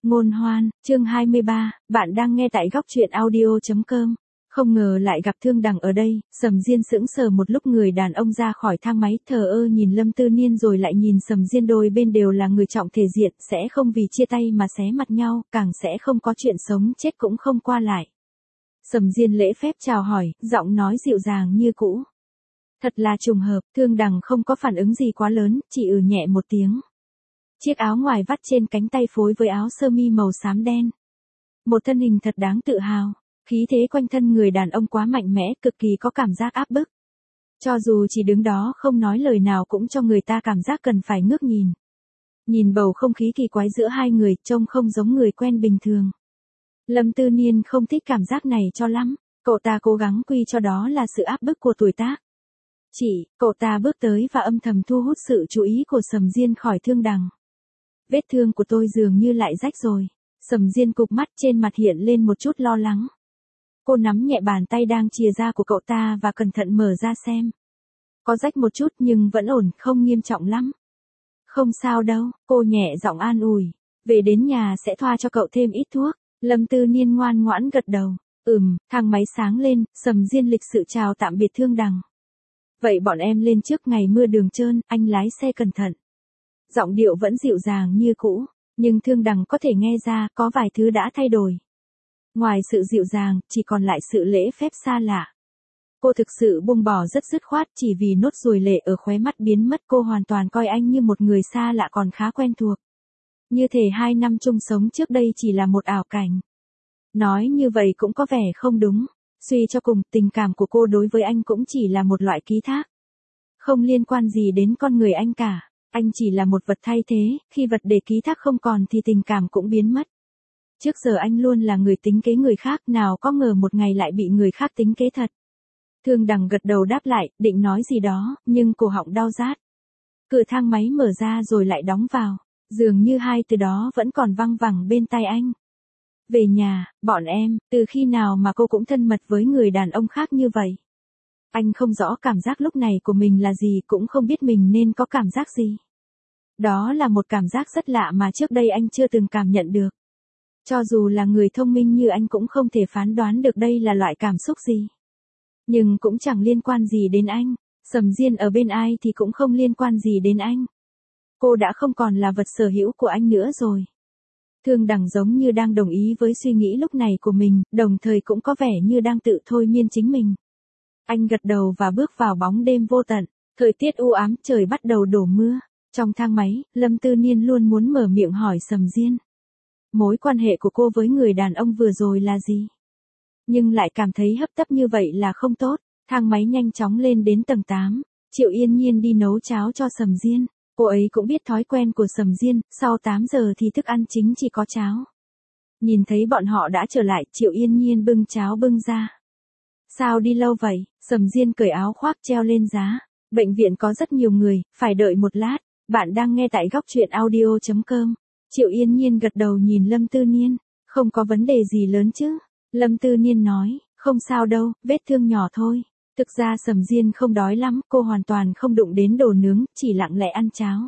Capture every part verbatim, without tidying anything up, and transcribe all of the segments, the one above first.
Ngôn hoan, chương hai mươi ba, bạn đang nghe tại góc truyện audio chấm com. Không ngờ lại gặp Thương Đằng ở đây, Sầm Diên sững sờ một lúc, người đàn ông ra khỏi thang máy, thờ ơ nhìn Lâm Tư Niên rồi lại nhìn Sầm Diên, đôi bên đều là người trọng thể diện, sẽ không vì chia tay mà xé mặt nhau, càng sẽ không có chuyện sống chết cũng không qua lại. Sầm Diên lễ phép chào hỏi, giọng nói dịu dàng như cũ. Thật là trùng hợp, Thương Đằng không có phản ứng gì quá lớn, chỉ ừ nhẹ một tiếng. Chiếc áo ngoài vắt trên cánh tay phối với áo sơ mi màu xám đen. Một thân hình thật đáng tự hào, khí thế quanh thân người đàn ông quá mạnh mẽ, cực kỳ có cảm giác áp bức. Cho dù chỉ đứng đó không nói lời nào cũng cho người ta cảm giác cần phải ngước nhìn. Nhìn bầu không khí kỳ quái giữa hai người, trông không giống người quen bình thường. Lâm Tư Niên không thích cảm giác này cho lắm, cậu ta cố gắng quy cho đó là sự áp bức của tuổi tác. Chị, cậu ta bước tới và âm thầm thu hút sự chú ý của Sầm Diên khỏi Thương Đằng. Vết thương của tôi dường như lại rách rồi. Sầm Diên cụp mắt, trên mặt hiện lên một chút lo lắng. Cô nắm nhẹ bàn tay đang chìa ra của cậu ta và cẩn thận mở ra xem. Có rách một chút nhưng vẫn ổn, không nghiêm trọng lắm. Không sao đâu, cô nhẹ giọng an ủi. Về đến nhà sẽ thoa cho cậu thêm ít thuốc. Lâm Tư Niên ngoan ngoãn gật đầu. Ừm, thang máy sáng lên, Sầm Diên lịch sự chào tạm biệt Thương Đằng. Vậy bọn em lên trước, ngày mưa đường trơn, anh lái xe cẩn thận. Giọng điệu vẫn dịu dàng như cũ, nhưng Thương Đằng có thể nghe ra có vài thứ đã thay đổi. Ngoài sự dịu dàng, chỉ còn lại sự lễ phép xa lạ. Cô thực sự buông bỏ rất dứt khoát, chỉ vì nốt ruồi lệ ở khóe mắt biến mất, cô hoàn toàn coi anh như một người xa lạ còn khá quen thuộc. Như thể hai năm chung sống trước đây chỉ là một ảo cảnh. Nói như vậy cũng có vẻ không đúng. Suy cho cùng, tình cảm của cô đối với anh cũng chỉ là một loại ký thác. Không liên quan gì đến con người anh cả. Anh chỉ là một vật thay thế, khi vật để ký thác không còn thì tình cảm cũng biến mất. Trước giờ anh luôn là người tính kế người khác, nào có ngờ một ngày lại bị người khác tính kế thật. Thương Đằng gật đầu đáp lại, định nói gì đó, nhưng cổ họng đau rát. Cửa thang máy mở ra rồi lại đóng vào, dường như hai từ đó vẫn còn văng vẳng bên tai anh. Về nhà, bọn em, từ khi nào mà cô cũng thân mật với người đàn ông khác như vậy? Anh không rõ cảm giác lúc này của mình là gì, cũng không biết mình nên có cảm giác gì. Đó là một cảm giác rất lạ mà trước đây anh chưa từng cảm nhận được. Cho dù là người thông minh như anh cũng không thể phán đoán được đây là loại cảm xúc gì. Nhưng cũng chẳng liên quan gì đến anh. Sầm Diên ở bên ai thì cũng không liên quan gì đến anh. Cô đã không còn là vật sở hữu của anh nữa rồi. Thương Đằng giống như đang đồng ý với suy nghĩ lúc này của mình, đồng thời cũng có vẻ như đang tự thôi miên chính mình. Anh gật đầu và bước vào bóng đêm vô tận. Thời tiết u ám, trời bắt đầu đổ mưa. Trong thang máy, Lâm Tư Niên luôn muốn mở miệng hỏi Sầm Diên. Mối quan hệ của cô với người đàn ông vừa rồi là gì? Nhưng lại cảm thấy hấp tấp như vậy là không tốt. Thang máy nhanh chóng lên đến tầng tám. Triệu Yên Nhiên đi nấu cháo cho Sầm Diên. Cô ấy cũng biết thói quen của Sầm Diên, sau tám giờ thì thức ăn chính chỉ có cháo. Nhìn thấy bọn họ đã trở lại, Triệu Yên Nhiên bưng cháo bưng ra. Sao đi lâu vậy? Sầm Diên cởi áo khoác treo lên giá. Bệnh viện có rất nhiều người, phải đợi một lát. Bạn đang nghe tại góc truyện audio chấm com. Triệu Yên Nhiên gật đầu nhìn Lâm Tư Niên. Không có vấn đề gì lớn chứ? Lâm Tư Niên nói, không sao đâu, vết thương nhỏ thôi. Thực ra Sầm Diên không đói lắm, cô hoàn toàn không đụng đến đồ nướng, chỉ lặng lẽ ăn cháo.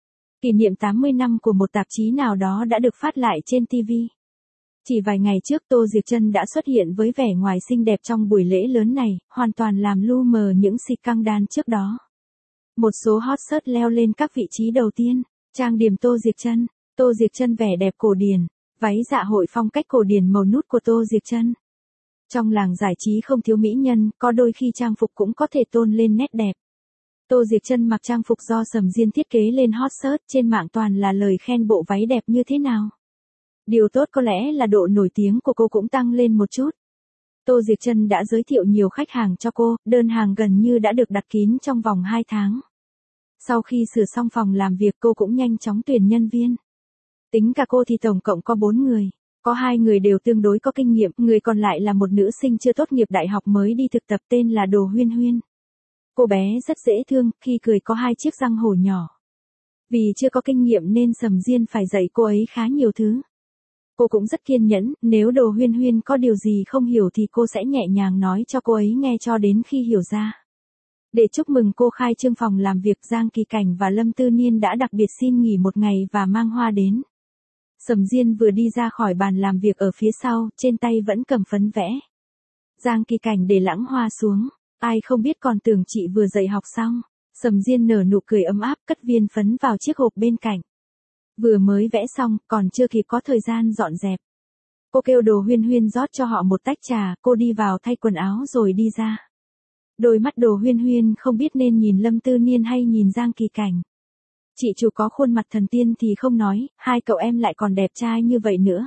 Kỷ niệm tám mươi năm của một tạp chí nào đó đã được phát lại trên ti vi. Chỉ vài ngày trước Tô Diệc Trân đã xuất hiện với vẻ ngoài xinh đẹp trong buổi lễ lớn này, hoàn toàn làm lu mờ những scandal trước đó. Một số hot search leo lên các vị trí đầu tiên. Trang điểm Tô Diệc Trân. Tô Diệc Trân vẻ đẹp cổ điển. Váy dạ hội phong cách cổ điển màu nút của Tô Diệc Trân. Trong làng giải trí không thiếu mỹ nhân, có đôi khi trang phục cũng có thể tôn lên nét đẹp. Tô Diệc Trân mặc trang phục do Sầm Diên thiết kế lên hot search, trên mạng toàn là lời khen bộ váy đẹp như thế nào. Điều tốt có lẽ là độ nổi tiếng của cô cũng tăng lên một chút. Tô Diệc Trân đã giới thiệu nhiều khách hàng cho cô, đơn hàng gần như đã được đặt kín trong vòng hai tháng. Sau khi sửa xong phòng làm việc cô cũng nhanh chóng tuyển nhân viên. Tính cả cô thì tổng cộng có bốn người. Có hai người đều tương đối có kinh nghiệm, người còn lại là một nữ sinh chưa tốt nghiệp đại học mới đi thực tập tên là Đồ Huyên Huyên. Cô bé rất dễ thương, khi cười có hai chiếc răng hổ nhỏ. Vì chưa có kinh nghiệm nên Sầm Diên phải dạy cô ấy khá nhiều thứ. Cô cũng rất kiên nhẫn, nếu Đồ Huyên Huyên có điều gì không hiểu thì cô sẽ nhẹ nhàng nói cho cô ấy nghe cho đến khi hiểu ra. Để chúc mừng cô khai trương phòng làm việc, Giang Kỳ Cảnh và Lâm Tư Niên đã đặc biệt xin nghỉ một ngày và mang hoa đến. Sầm Diên vừa đi ra khỏi bàn làm việc ở phía sau, trên tay vẫn cầm phấn vẽ. Giang Kỳ Cảnh để lãng hoa xuống, ai không biết còn tưởng chị vừa dạy học xong. Sầm Diên nở nụ cười ấm áp cất viên phấn vào chiếc hộp bên cạnh. Vừa mới vẽ xong, còn chưa kịp có thời gian dọn dẹp. Cô kêu Đồ Huyên Huyên rót cho họ một tách trà, cô đi vào thay quần áo rồi đi ra. Đôi mắt Đồ Huyên Huyên không biết nên nhìn Lâm Tư Niên hay nhìn Giang Kỳ Cảnh. Chị chủ có khuôn mặt thần tiên thì không nói, hai cậu em lại còn đẹp trai như vậy nữa.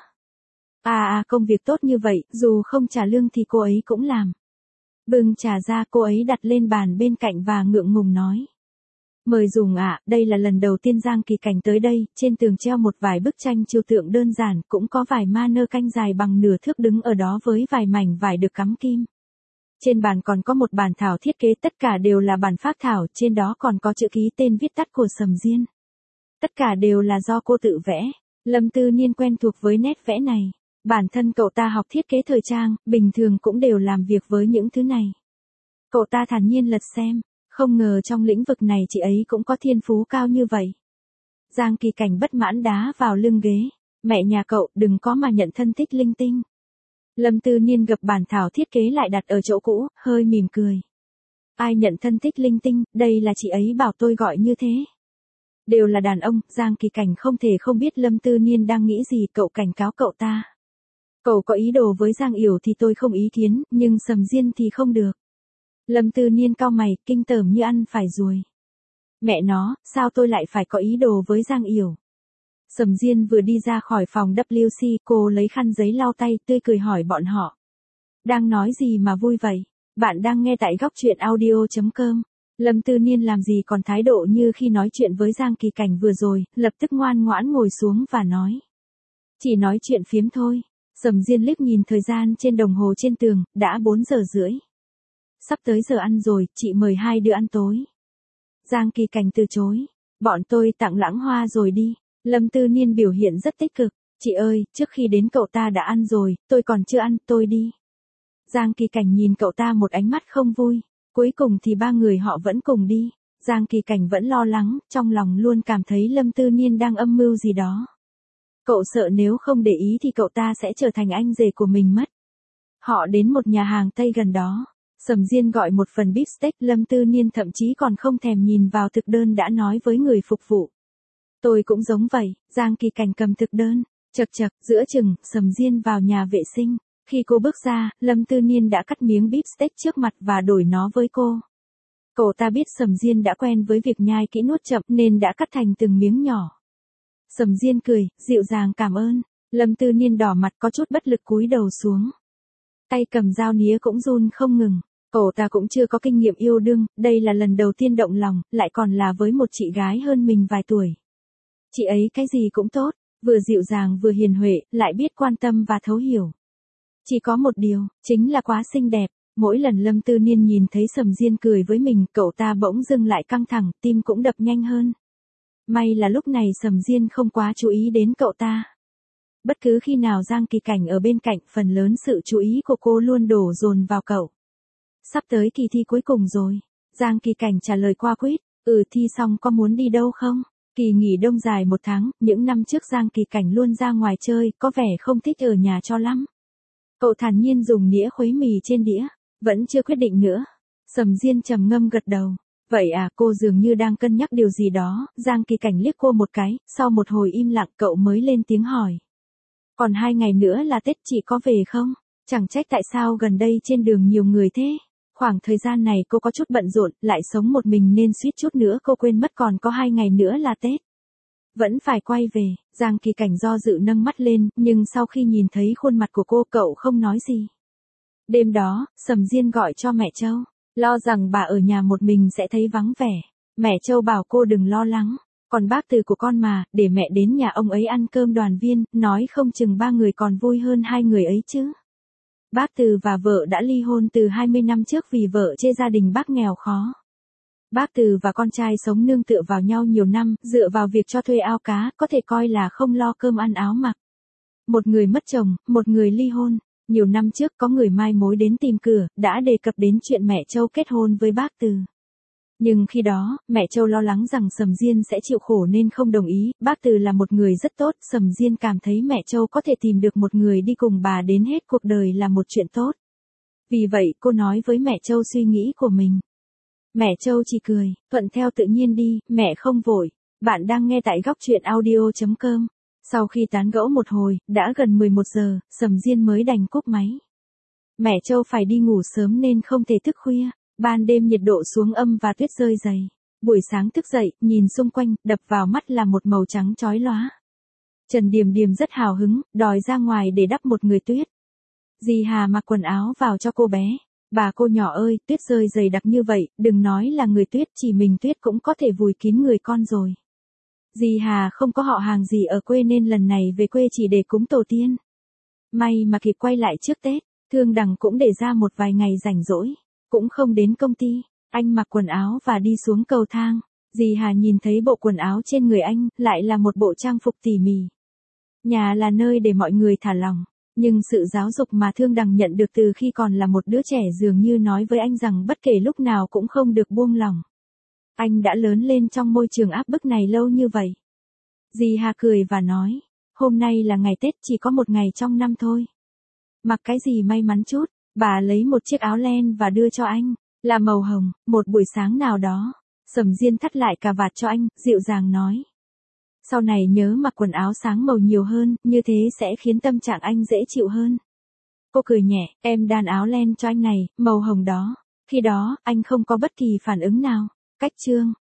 À à công việc tốt như vậy, dù không trả lương thì cô ấy cũng làm. Bưng trà ra cô ấy đặt lên bàn bên cạnh và ngượng ngùng nói. Mời dùng ạ, à, đây là lần đầu tiên Giang Kỳ Cảnh tới đây, trên tường treo một vài bức tranh trừu tượng đơn giản, cũng có vài ma nơ canh dài bằng nửa thước đứng ở đó với vài mảnh vải được cắm kim. Trên bàn còn có một bản thảo thiết kế, tất cả đều là bản phác thảo, trên đó còn có chữ ký tên viết tắt của Sầm Diên. Tất cả đều là do cô tự vẽ. Lâm Tư Niên quen thuộc với nét vẽ này. Bản thân cậu ta học thiết kế thời trang, bình thường cũng đều làm việc với những thứ này. Cậu ta thản nhiên lật xem, không ngờ trong lĩnh vực này chị ấy cũng có thiên phú cao như vậy. Giang Kỳ Cảnh bất mãn đá vào lưng ghế. Mẹ nhà cậu đừng có mà nhận thân thích linh tinh. Lâm Tư Niên gập bản thảo thiết kế lại đặt ở chỗ cũ, hơi mỉm cười. Ai nhận thân thích linh tinh, đây là chị ấy bảo tôi gọi như thế. Đều là đàn ông, Giang Kỳ Cảnh không thể không biết Lâm Tư Niên đang nghĩ gì, cậu cảnh cáo cậu ta. Cậu có ý đồ với Giang Yểu thì tôi không ý kiến, nhưng Sầm Diên thì không được. Lâm Tư Niên cau mày, kinh tởm như ăn phải ruồi. Mẹ nó, sao tôi lại phải có ý đồ với Giang Yểu? Sầm Diên vừa đi ra khỏi phòng W C, cô lấy khăn giấy lau tay, tươi cười hỏi bọn họ. Đang nói gì mà vui vậy? Bạn đang nghe tại góc truyện audio chấm com. Lâm Tư Niên làm gì còn thái độ như khi nói chuyện với Giang Kỳ Cảnh vừa rồi, lập tức ngoan ngoãn ngồi xuống và nói. Chỉ nói chuyện phiếm thôi. Sầm Diên liếc nhìn thời gian trên đồng hồ trên tường, đã bốn giờ rưỡi. Sắp tới giờ ăn rồi, chị mời hai đứa ăn tối. Giang Kỳ Cảnh từ chối. Bọn tôi tặng lãng hoa rồi đi. Lâm Tư Niên biểu hiện rất tích cực. Chị ơi, trước khi đến cậu ta đã ăn rồi, tôi còn chưa ăn, tôi đi. Giang Kỳ Cảnh nhìn cậu ta một ánh mắt không vui. Cuối cùng thì ba người họ vẫn cùng đi. Giang Kỳ Cảnh vẫn lo lắng, trong lòng luôn cảm thấy Lâm Tư Niên đang âm mưu gì đó. Cậu sợ nếu không để ý thì cậu ta sẽ trở thành anh rể của mình mất. Họ đến một nhà hàng Tây gần đó. Sầm Diên gọi một phần beef steak, Lâm Tư Niên thậm chí còn không thèm nhìn vào thực đơn đã nói với người phục vụ. Tôi cũng giống vậy, Giang Kỳ Cảnh cầm thực đơn, chật chật, giữa chừng, Sầm Diên vào nhà vệ sinh. Khi cô bước ra, Lâm Tư Niên đã cắt miếng beef steak trước mặt và đổi nó với cô. Cậu ta biết Sầm Diên đã quen với việc nhai kỹ nuốt chậm nên đã cắt thành từng miếng nhỏ. Sầm Diên cười, dịu dàng cảm ơn. Lâm Tư Niên đỏ mặt có chút bất lực cúi đầu xuống. Tay cầm dao nĩa cũng run không ngừng. Cậu ta cũng chưa có kinh nghiệm yêu đương, đây là lần đầu tiên động lòng, lại còn là với một chị gái hơn mình vài tuổi. Chị ấy cái gì cũng tốt, vừa dịu dàng vừa hiền huệ, lại biết quan tâm và thấu hiểu. Chỉ có một điều, chính là quá xinh đẹp. Mỗi lần Lâm Tư Niên nhìn thấy Sầm Diên cười với mình, cậu ta bỗng dưng lại căng thẳng, tim cũng đập nhanh hơn. May là lúc này Sầm Diên không quá chú ý đến cậu ta. Bất cứ khi nào Giang Kỳ Cảnh ở bên cạnh, phần lớn sự chú ý của cô luôn đổ dồn vào cậu. Sắp tới kỳ thi cuối cùng rồi. Giang Kỳ Cảnh trả lời qua quýt, ừ thi xong có muốn đi đâu không? Kỳ nghỉ đông dài một tháng, những năm trước Giang Kỳ Cảnh luôn ra ngoài chơi, có vẻ không thích ở nhà cho lắm. Cậu thản nhiên dùng đĩa khuấy mì trên đĩa, vẫn chưa quyết định nữa. Sầm Diên trầm ngâm gật đầu. Vậy à, cô dường như đang cân nhắc điều gì đó. Giang Kỳ Cảnh liếc cô một cái, sau một hồi im lặng cậu mới lên tiếng hỏi. Còn hai ngày nữa là Tết, chị có về không? Chẳng trách tại sao gần đây trên đường nhiều người thế. Khoảng thời gian này cô có chút bận rộn, lại sống một mình nên suýt chút nữa cô quên mất còn có hai ngày nữa là Tết. Vẫn phải quay về. Giang Kỳ Cảnh do dự nâng mắt lên, nhưng sau khi nhìn thấy khuôn mặt của cô cậu không nói gì. Đêm đó, Sầm Diên gọi cho mẹ Châu, lo rằng bà ở nhà một mình sẽ thấy vắng vẻ. Mẹ Châu bảo cô đừng lo lắng, còn bác Từ của con mà, để mẹ đến nhà ông ấy ăn cơm đoàn viên, nói không chừng ba người còn vui hơn hai người ấy chứ. Bác Từ và vợ đã ly hôn từ hai mươi năm trước vì vợ chê gia đình bác nghèo khó. Bác Từ và con trai sống nương tựa vào nhau nhiều năm, dựa vào việc cho thuê ao cá, có thể coi là không lo cơm ăn áo mặc. Một người mất chồng, một người ly hôn. Nhiều năm trước có người mai mối đến tìm cửa, đã đề cập đến chuyện mẹ Châu kết hôn với bác Từ. Nhưng khi đó, mẹ Châu lo lắng rằng Sầm Diên sẽ chịu khổ nên không đồng ý, bác Từ là một người rất tốt, Sầm Diên cảm thấy mẹ Châu có thể tìm được một người đi cùng bà đến hết cuộc đời là một chuyện tốt. Vì vậy cô nói với mẹ Châu suy nghĩ của mình. Mẹ Châu chỉ cười, thuận theo tự nhiên đi, mẹ không vội. Bạn đang nghe tại góc truyện audio.com. Sau khi tán gẫu một hồi, đã gần mười một giờ, Sầm Diên mới đành cúp máy. Mẹ Châu phải đi ngủ sớm nên không thể thức khuya. Ban đêm nhiệt độ xuống âm và tuyết rơi dày. Buổi sáng thức dậy, nhìn xung quanh, đập vào mắt là một màu trắng chói lóa. Trần Điềm Điềm rất hào hứng, đòi ra ngoài để đắp một người tuyết. Dì Hà mặc quần áo vào cho cô bé. Bà cô nhỏ ơi, tuyết rơi dày đặc như vậy, đừng nói là người tuyết, chỉ mình tuyết cũng có thể vùi kín người con rồi. Dì Hà không có họ hàng gì ở quê nên lần này về quê chỉ để cúng tổ tiên. May mà kịp quay lại trước Tết, Thương Đằng cũng để ra một vài ngày rảnh rỗi. Cũng không đến công ty, anh mặc quần áo và đi xuống cầu thang. Dì Hà nhìn thấy bộ quần áo trên người anh, lại là một bộ trang phục tỉ mỉ. Nhà là nơi để mọi người thả lỏng, nhưng sự giáo dục mà Thương Đằng nhận được từ khi còn là một đứa trẻ dường như nói với anh rằng bất kể lúc nào cũng không được buông lỏng. Anh đã lớn lên trong môi trường áp bức này lâu như vậy. Dì Hà cười và nói, hôm nay là ngày Tết, chỉ có một ngày trong năm thôi. Mặc cái gì may mắn chút. Bà lấy một chiếc áo len và đưa cho anh, là màu hồng. Một buổi sáng nào đó, Sầm Diên thắt lại cà vạt cho anh, dịu dàng nói. Sau này nhớ mặc quần áo sáng màu nhiều hơn, như thế sẽ khiến tâm trạng anh dễ chịu hơn. Cô cười nhẹ, em đan áo len cho anh này, màu hồng đó. Khi đó, anh không có bất kỳ phản ứng nào. Cách chương.